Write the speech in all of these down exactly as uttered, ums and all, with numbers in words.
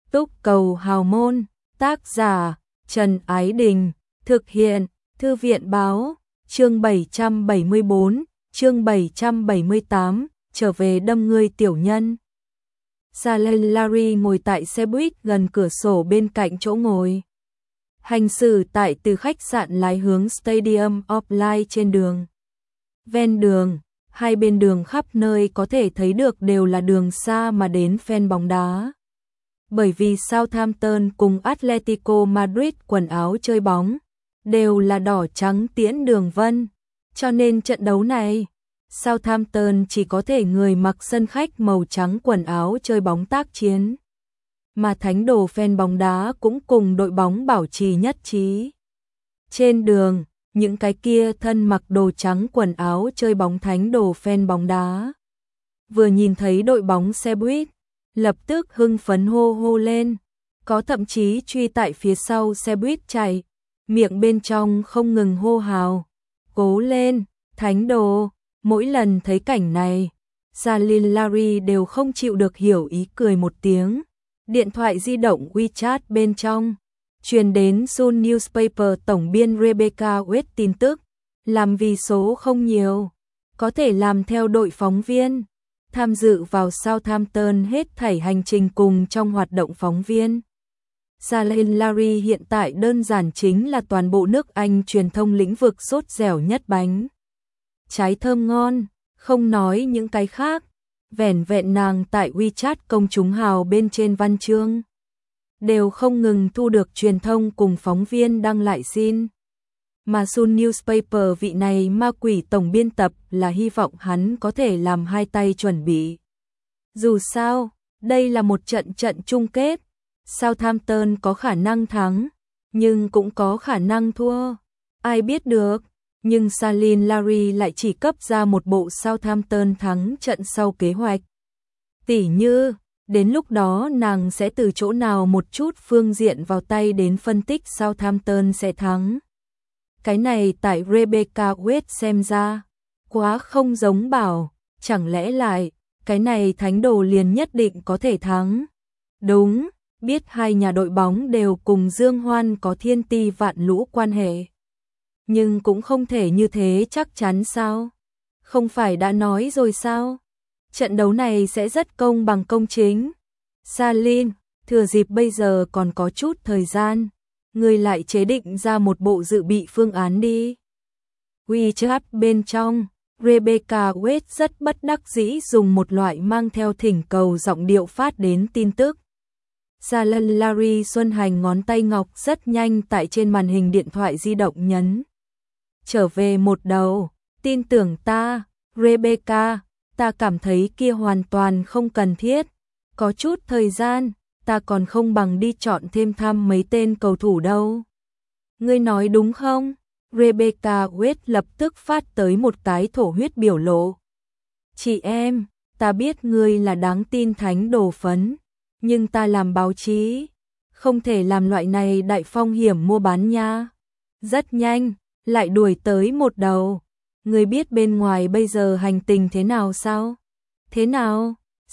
Túc cầu hào môn, tác giả, Trần Ái Đình, thực hiện, Thư viện báo, chương bảy trăm bảy mươi bốn, chương bảy trăm bảy mươi tám, trở về đâm ngươi tiểu nhân. Saleh ngồi tại xe buýt gần cửa sổ bên cạnh chỗ ngồi. Hành xử tại từ khách sạn lái hướng Stadium of Light trên đường. Ven đường, hai bên đường khắp nơi có thể thấy được đều là đường xa mà đến fan bóng đá. Bởi vì Southampton cùng Atletico Madrid quần áo chơi bóng đều là đỏ trắng tiễn đường vân, cho nên trận đấu này Southampton chỉ có thể người mặc sân khách màu trắng quần áo chơi bóng tác chiến. Mà thánh đồ fan bóng đá cũng cùng đội bóng bảo trì nhất trí. Trên đường, những cái kia thân mặc đồ trắng quần áo chơi bóng thánh đồ fan bóng đá vừa nhìn thấy đội bóng xe buýt, lập tức hưng phấn hô hô lên, có thậm chí truy tại phía sau xe buýt chạy, miệng bên trong không ngừng hô hào, cố lên, thánh đồ. Mỗi lần thấy cảnh này, Saleh đều không chịu được hiểu ý cười một tiếng. Điện thoại di động WeChat bên trong truyền đến Sun Newspaper tổng biên Rebecca West tin tức, làm vì số không nhiều, có thể làm theo đội phóng viên, tham dự vào Southampton hết thảy hành trình cùng trong hoạt động phóng viên. Saleh hiện tại đơn giản chính là toàn bộ nước Anh truyền thông lĩnh vực sốt dẻo nhất bánh trái thơm ngon, không nói những cái khác, vẻn vẹn nàng tại WeChat công chúng hào bên trên văn chương đều không ngừng thu được truyền thông cùng phóng viên đăng lại xin. Mà Sun Newspaper vị này ma quỷ tổng biên tập là hy vọng hắn có thể làm hai tay chuẩn bị. Dù sao, đây là một trận trận chung kết, Southampton có khả năng thắng, nhưng cũng có khả năng thua, ai biết được. Nhưng Saleh lại chỉ cấp ra một bộ Southampton thắng trận sau kế hoạch. Tỉ như, đến lúc đó nàng sẽ từ chỗ nào một chút phương diện vào tay đến phân tích Southampton sẽ thắng. Cái này tại Rebecca West xem ra, quá không giống bảo, chẳng lẽ lại, cái này thánh đồ liền nhất định có thể thắng. Đúng, biết hai nhà đội bóng đều cùng Dương Hoan có thiên ti vạn lũ quan hệ. Nhưng cũng không thể như thế chắc chắn sao? Không phải đã nói rồi sao? Trận đấu này sẽ rất công bằng công chính. Saleh, thừa dịp bây giờ còn có chút thời gian, người lại chế định ra một bộ dự bị phương án đi. WeChat bên trong, Rebecca West rất bất đắc dĩ dùng một loại mang theo thỉnh cầu giọng điệu phát đến tin tức. Saleh Xuân Hành ngón tay ngọc rất nhanh tại trên màn hình điện thoại di động nhấn. Trở về một đầu, tin tưởng ta, Rebecca, ta cảm thấy kia hoàn toàn không cần thiết. Có chút thời gian, ta còn không bằng đi chọn thêm thăm mấy tên cầu thủ đâu. Ngươi nói đúng không? Rebecca West lập tức phát tới một cái thổ huyết biểu lộ. Chị em, ta biết ngươi là đáng tin thánh đồ phấn, nhưng ta làm báo chí, không thể làm loại này đại phong hiểm mua bán nha. Rất nhanh, lại đuổi tới một đầu. Ngươi biết bên ngoài bây giờ hành tình thế nào sao? Thế nào?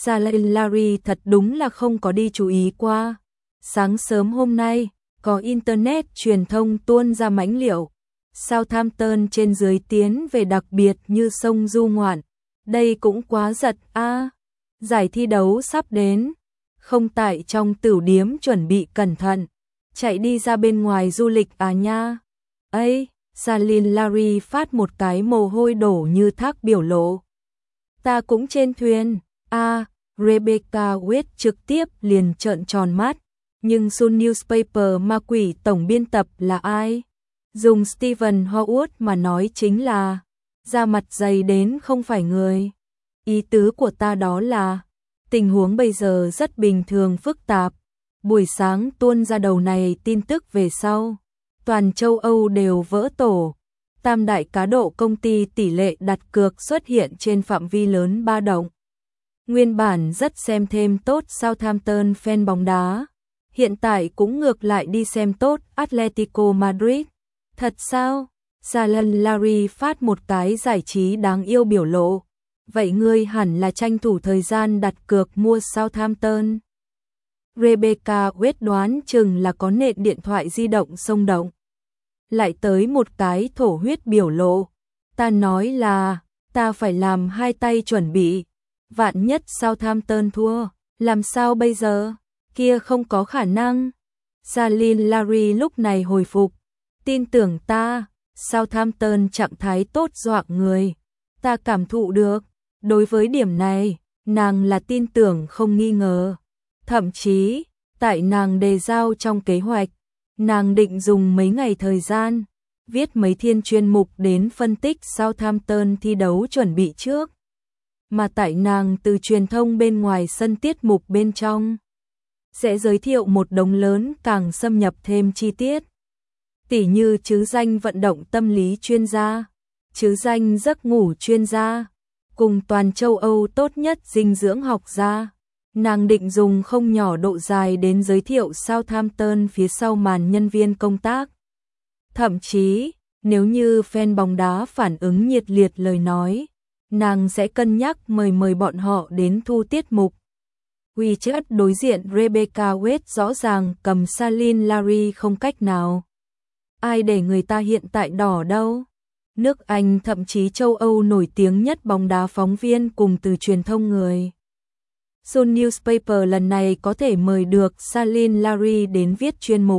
Saleh thật đúng là không có đi chú ý qua. Sáng sớm hôm nay, có internet truyền thông tuôn ra mãnh liệu. Southampton trên dưới tiến về đặc biệt như sông du ngoạn. Đây cũng quá giật a. À, giải thi đấu sắp đến. Không tại trong tửu điếm chuẩn bị cẩn thận. Chạy đi ra bên ngoài du lịch à nha. Ây! Saleh phát một cái mồ hôi đổ như thác biểu lộ. Ta cũng trên thuyền. A, à, Rebecca West trực tiếp liền trợn tròn mắt. Nhưng Sun Newspaper ma quỷ tổng biên tập là ai? Dùng Stephen Howard mà nói chính là da mặt dày đến không phải người. Ý tứ của ta đó là tình huống bây giờ rất bình thường phức tạp. Buổi sáng tuôn ra đầu này tin tức về sau. Toàn châu Âu đều vỡ tổ, tam đại cá độ công ty tỷ lệ đặt cược xuất hiện trên phạm vi lớn ba động. Nguyên bản rất xem thêm tốt Southampton fan bóng đá, hiện tại cũng ngược lại đi xem tốt Atletico Madrid. Thật sao? Saleh phát một cái giải trí đáng yêu biểu lộ. Vậy ngươi hẳn là tranh thủ thời gian đặt cược mua Southampton. Rebecca Wade đoán chừng là có nện điện thoại di động xông động. Lại tới một cái thổ huyết biểu lộ. Ta nói là, ta phải làm hai tay chuẩn bị. Vạn nhất Southampton thua, làm sao bây giờ? Kia không có khả năng. Jalil Larry lúc này hồi phục. Tin tưởng ta, Southampton trạng thái tốt dọa người. Ta cảm thụ được. Đối với điểm này, nàng là tin tưởng không nghi ngờ. Thậm chí, tại nàng đề giao trong kế hoạch, nàng định dùng mấy ngày thời gian, viết mấy thiên chuyên mục đến phân tích Southampton thi đấu chuẩn bị trước. Mà tại nàng từ truyền thông bên ngoài sân tiết mục bên trong, sẽ giới thiệu một đống lớn càng xâm nhập thêm chi tiết. Tỉ như chứ danh vận động tâm lý chuyên gia, chứ danh giấc ngủ chuyên gia, cùng toàn châu Âu tốt nhất dinh dưỡng học gia. Nàng định dùng không nhỏ độ dài đến giới thiệu Southampton phía sau màn nhân viên công tác. Thậm chí, nếu như fan bóng đá phản ứng nhiệt liệt lời nói, nàng sẽ cân nhắc mời mời bọn họ đến thu tiết mục. WeChat đối diện Rebecca Wade rõ ràng cầm Jalil Larry không cách nào. Ai để người ta hiện tại đỏ đâu? Nước Anh thậm chí châu Âu nổi tiếng nhất bóng đá phóng viên cùng từ truyền thông người. Sun Newspaper lần này có thể mời được Jalil Larry đến viết chuyên mục.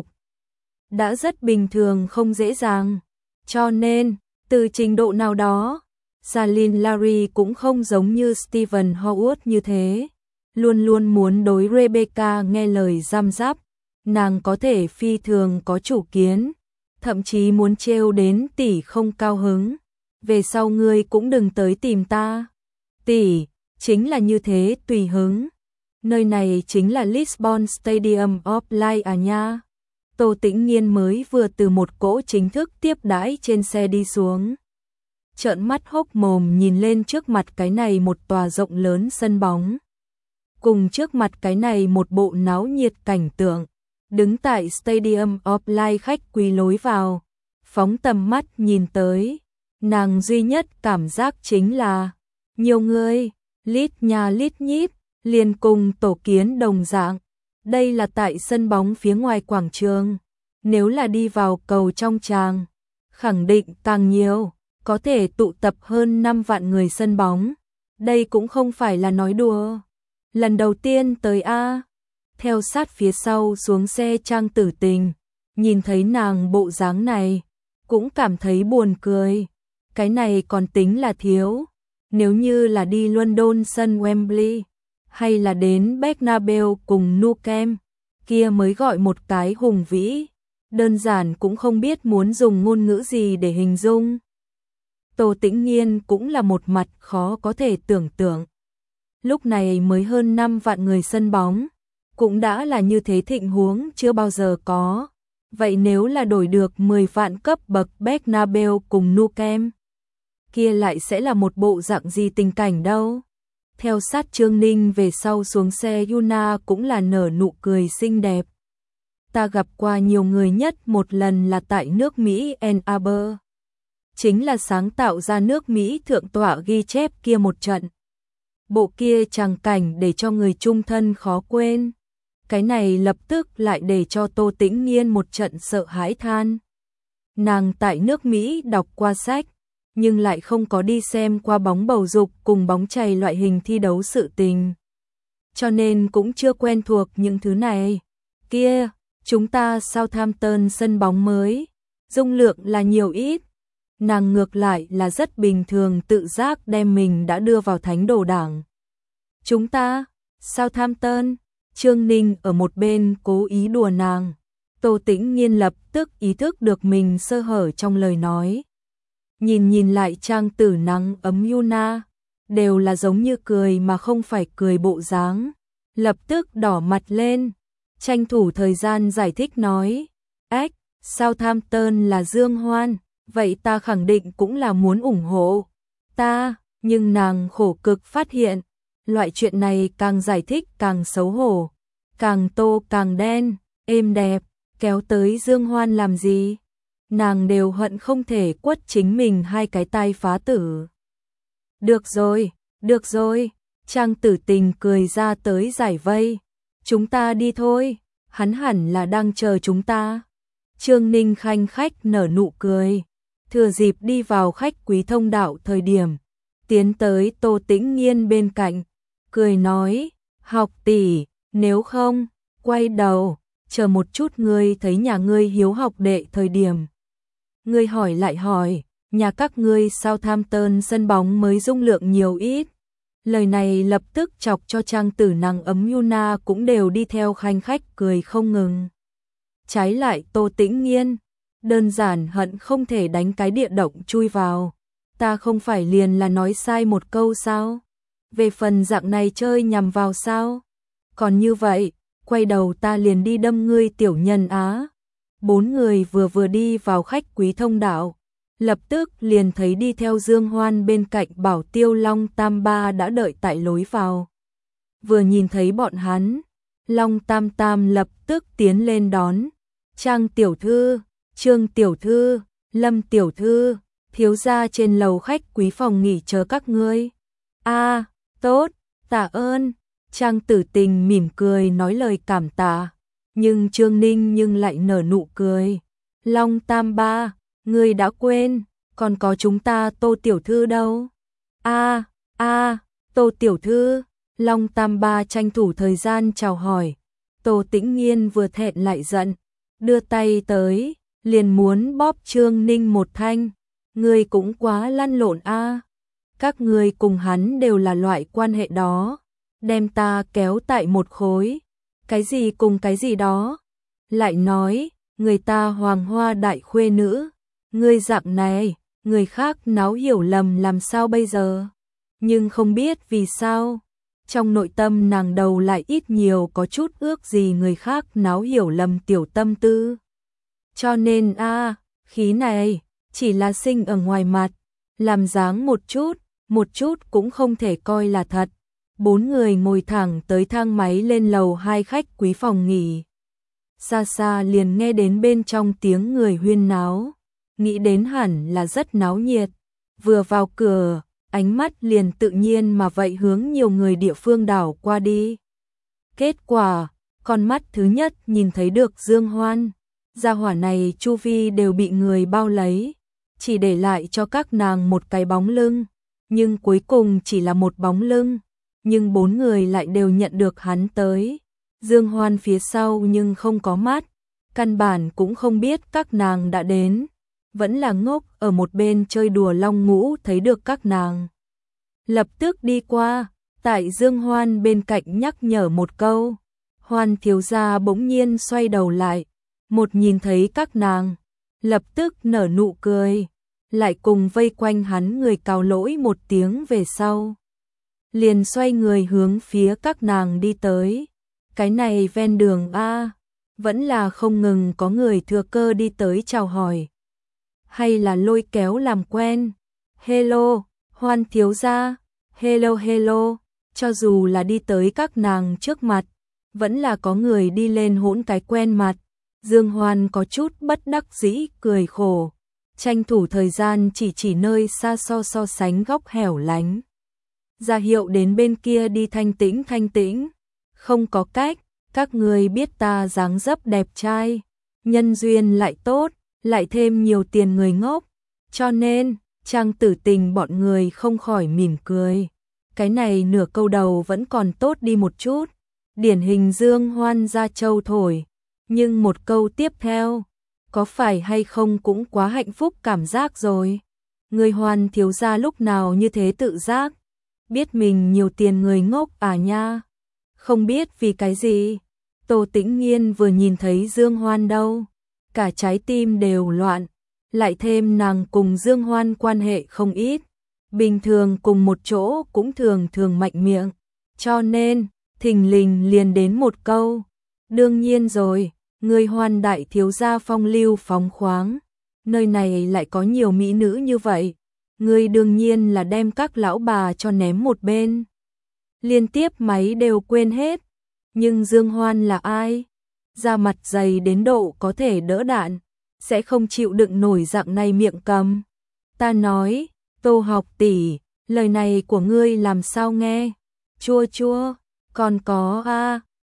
Đã rất bình thường không dễ dàng. Cho nên, từ trình độ nào đó, Jalil Larry cũng không giống như Stephen Howard như thế. Luôn luôn muốn đối Rebecca nghe lời giam giáp. Nàng có thể phi thường có chủ kiến. Thậm chí muốn trêu đến tỷ không cao hứng. Về sau ngươi cũng đừng tới tìm ta. Tỷ, chính là như thế tùy hứng. Nơi này chính là Lisbon Stadium of Light à nha. Tô Tĩnh Nghiên mới vừa từ một cỗ chính thức tiếp đãi trên xe đi xuống. Trợn mắt hốc mồm nhìn lên trước mặt cái này một tòa rộng lớn sân bóng. Cùng trước mặt cái này một bộ náo nhiệt cảnh tượng. Đứng tại Stadium of Light khách quý lối vào. Phóng tầm mắt nhìn tới. Nàng duy nhất cảm giác chính là nhiều người, lít nhà lít nhít, liền cùng tổ kiến đồng dạng. Đây là tại sân bóng phía ngoài quảng trường. Nếu là đi vào cầu trong tràng, khẳng định càng nhiều, có thể tụ tập hơn năm vạn người sân bóng. Đây cũng không phải là nói đùa. Lần đầu tiên tới A. Theo sát phía sau xuống xe Trang Tử Tình, nhìn thấy nàng bộ dáng này, cũng cảm thấy buồn cười. Cái này còn tính là thiếu. Nếu như là đi London sân Wembley, hay là đến Bernabeu cùng Nou Camp, kia mới gọi một cái hùng vĩ. Đơn giản cũng không biết muốn dùng ngôn ngữ gì để hình dung. Tô Tĩnh Nghiên cũng là một mặt khó có thể tưởng tượng. Lúc này mới hơn năm vạn người sân bóng, cũng đã là như thế thịnh huống chưa bao giờ có. Vậy nếu là đổi được mười vạn cấp bậc Bernabeu cùng Nou Camp, kia lại sẽ là một bộ dạng gì tình cảnh đâu. Theo sát Trương Ninh về sau xuống xe, Yuna cũng là nở nụ cười xinh đẹp. Ta gặp qua nhiều người nhất một lần là tại nước Mỹ Ann Arbor. Chính là sáng tạo ra nước Mỹ thượng tọa ghi chép kia một trận. Bộ kia tràng cảnh để cho người chung thân khó quên. Cái này lập tức lại để cho Tô Tĩnh Nghiên một trận sợ hãi than. Nàng tại nước Mỹ đọc qua sách, nhưng lại không có đi xem qua bóng bầu dục cùng bóng chày loại hình thi đấu sự tình. Cho nên cũng chưa quen thuộc những thứ này. Kia, chúng ta Southampton sân bóng mới, dung lượng là nhiều ít. Nàng ngược lại là rất bình thường tự giác đem mình đã đưa vào thánh đồ đảng. Chúng ta, Southampton, Trương Ninh ở một bên cố ý đùa nàng. Tô Tĩnh Nghiên lập tức ý thức được mình sơ hở trong lời nói. Nhìn nhìn lại Trang Tử nắng ấm Yuna, đều là giống như cười mà không phải cười bộ dáng. Lập tức đỏ mặt lên, tranh thủ thời gian giải thích nói. Ách, Southampton là Dương Hoan, vậy ta khẳng định cũng là muốn ủng hộ. Ta, nhưng nàng khổ cực phát hiện, loại chuyện này càng giải thích càng xấu hổ, càng tô càng đen, êm đẹp, kéo tới Dương Hoan làm gì? Nàng đều hận không thể quất chính mình hai cái tai phá tử. Được rồi, được rồi, Trang Tử Tình cười ra tới giải vây. chúng ta đi thôi, hắn hẳn là đang chờ chúng ta. Trương Ninh khanh khách nở nụ cười, thừa dịp đi vào khách quý thông đạo thời điểm, tiến tới Tô Tĩnh Nghiên bên cạnh, cười nói, học tỷ, nếu không, quay đầu, chờ một chút ngươi thấy nhà ngươi hiếu học đệ thời điểm. Ngươi hỏi lại hỏi, nhà các ngươi Southampton sân bóng mới dung lượng nhiều ít. Lời này lập tức chọc cho trang tử nàng ấm Yuna cũng đều đi theo khanh khách cười không ngừng. Trái lại Tô Tĩnh Nghiên, đơn giản hận không thể đánh cái địa động chui vào. Ta không phải liền là nói sai một câu sao? Về phần dạng này chơi nhằm vào sao? Còn như vậy, quay đầu ta liền đi đâm ngươi tiểu nhân á. Bốn người vừa vừa đi vào khách quý thông đạo, lập tức liền thấy đi theo Dương Hoan bên cạnh Bảo Tiêu Long Tam Ba đã đợi tại lối vào. Vừa nhìn thấy bọn hắn, Long Tam Tam lập tức tiến lên đón. Trang tiểu thư, Trương tiểu thư, Lâm tiểu thư, thiếu gia trên lầu khách quý phòng nghỉ chờ các ngươi. A, tốt, tạ ơn. Trang Tử Tình mỉm cười nói lời cảm tạ, nhưng Trương Ninh nhưng lại nở nụ cười. Long Tam Ba, ngươi đã quên, còn có chúng ta Tô tiểu thư đâu? A, a, Tô tiểu thư. Long Tam Ba tranh thủ thời gian chào hỏi. Tô Tĩnh Nghiên vừa thẹn lại giận, đưa tay tới, liền muốn bóp Trương Ninh một thanh. Ngươi cũng quá lăn lộn a. Các ngươi cùng hắn đều là loại quan hệ đó, đem ta kéo tại một khối. Cái gì cùng cái gì đó? Lại nói, người ta hoàng hoa đại khuê nữ, ngươi dạng này, người khác náo hiểu lầm làm sao bây giờ? Nhưng không biết vì sao, trong nội tâm nàng đầu lại ít nhiều có chút ước gì người khác náo hiểu lầm tiểu tâm tư. Cho nên a, khí này chỉ là sinh ở ngoài mặt, làm dáng một chút, một chút cũng không thể coi là thật. Bốn người ngồi thẳng tới thang máy lên lầu hai khách quý phòng nghỉ. Xa xa liền nghe đến bên trong tiếng người huyên náo, nghĩ đến hẳn là rất náo nhiệt. Vừa vào cửa, ánh mắt liền tự nhiên mà vậy hướng nhiều người địa phương đảo qua đi. Kết quả, con mắt thứ nhất nhìn thấy được Dương Hoan. Gia hỏa này chu vi đều bị người bao lấy, chỉ để lại cho các nàng một cái bóng lưng. Nhưng cuối cùng chỉ là một bóng lưng, nhưng bốn người lại đều nhận được hắn tới. Dương Hoan phía sau nhưng không có mắt, căn bản cũng không biết các nàng đã đến, vẫn là ngốc ở một bên chơi đùa long ngũ thấy được các nàng. Lập tức đi qua, tại Dương Hoan bên cạnh nhắc nhở một câu. Hoan thiếu gia bỗng nhiên xoay đầu lại, một nhìn thấy các nàng, lập tức nở nụ cười, lại cùng vây quanh hắn người cào lỗi một tiếng về sau. Liền xoay người hướng phía các nàng đi tới. Cái này ven đường a, vẫn là không ngừng có người thừa cơ đi tới chào hỏi. Hay là lôi kéo làm quen. Hello, Hoan thiếu gia. Hello hello. Cho dù là đi tới các nàng trước mặt, vẫn là có người đi lên hỗn cái quen mặt. Dương Hoan có chút bất đắc dĩ cười khổ, tranh thủ thời gian chỉ chỉ nơi xa so so sánh góc hẻo lánh. Ra hiệu đến bên kia đi thanh tĩnh thanh tĩnh. Không có cách, các người biết ta dáng dấp đẹp trai, nhân duyên lại tốt, lại thêm nhiều tiền người ngốc. Cho nên, Trang Tử Tình bọn người không khỏi mỉm cười. Cái này nửa câu đầu vẫn còn tốt đi một chút. Điển hình Dương Hoan ra châu thổi. Nhưng một câu tiếp theo, có phải hay không cũng quá hạnh phúc cảm giác rồi. Người Hoan thiếu gia lúc nào như thế tự giác, biết mình nhiều tiền người ngốc à nha. Không biết vì cái gì, Tô Tĩnh Nghiên vừa nhìn thấy Dương Hoan đâu, cả trái tim đều loạn, lại thêm nàng cùng Dương Hoan quan hệ không ít, bình thường cùng một chỗ cũng thường thường mạnh miệng, cho nên, thình lình liền đến một câu, đương nhiên rồi, người Hoan đại thiếu gia phong lưu phóng khoáng, nơi này lại có nhiều mỹ nữ như vậy, người đương nhiên là đem các lão bà cho ném một bên. Liên tiếp máy đều quên hết, nhưng Dương Hoan là ai? Da mặt dày đến độ có thể đỡ đạn, sẽ không chịu đựng nổi dạng này miệng cầm. Ta nói, Tô học tỷ, lời này của ngươi làm sao nghe? Chua chua, còn có a,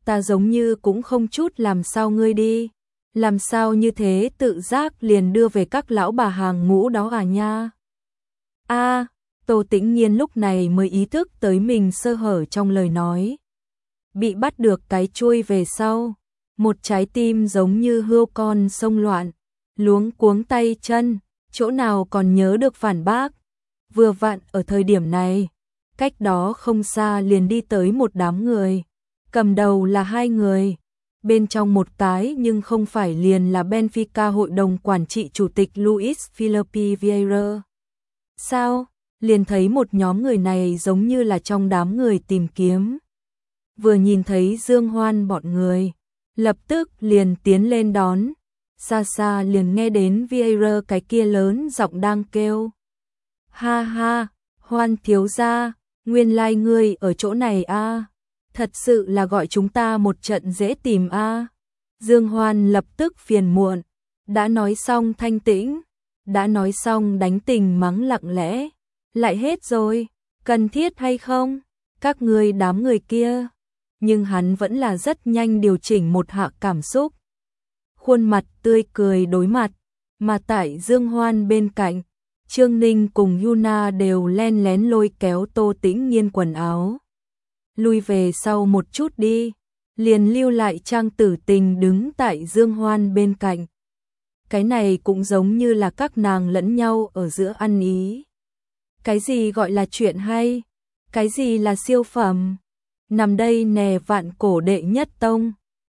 ta giống như cũng không chút làm sao ngươi đi. Làm sao như thế tự giác liền đưa về các lão bà hàng ngũ đó à nha. A, Tô Tĩnh Nhiên lúc này mới ý thức tới mình sơ hở trong lời nói. Bị bắt được cái chuôi về sau, một trái tim giống như hươu con xông loạn, luống cuống tay chân, chỗ nào còn nhớ được phản bác. Vừa vặn ở thời điểm này, cách đó không xa liền đi tới một đám người, cầm đầu là hai người, bên trong một cái nhưng không phải liền là Benfica hội đồng quản trị chủ tịch Luis Felipe Vieira. Sao? Liền thấy một nhóm người này giống như là trong đám người tìm kiếm. Vừa nhìn thấy Dương Hoan bọn người, lập tức liền tiến lên đón, xa xa liền nghe đến Vieira cái kia lớn giọng đang kêu. Ha ha, Hoan thiếu gia, nguyên lai like ngươi ở chỗ này a, à? Thật sự là gọi chúng ta một trận dễ tìm a. À? Dương Hoan lập tức phiền muộn, đã nói xong thanh tĩnh, đã nói xong đánh tình mắng lặng lẽ, lại hết rồi, cần thiết hay không? Các ngươi đám người kia. Nhưng hắn vẫn là rất nhanh điều chỉnh một hạ cảm xúc. Khuôn mặt tươi cười đối mặt, mà tại Dương Hoan bên cạnh, Trương Ninh cùng Yuna đều len lén lôi kéo Tô Tĩnh Nhiên quần áo. Lui về sau một chút đi, liền lưu lại Trang Tử Tình đứng tại Dương Hoan bên cạnh. Cái này cũng giống như là các nàng lẫn nhau ở giữa ăn ý. Cái gì gọi là chuyện hay? Cái gì là siêu phẩm? Nằm đây nè vạn cổ đệ nhất tông.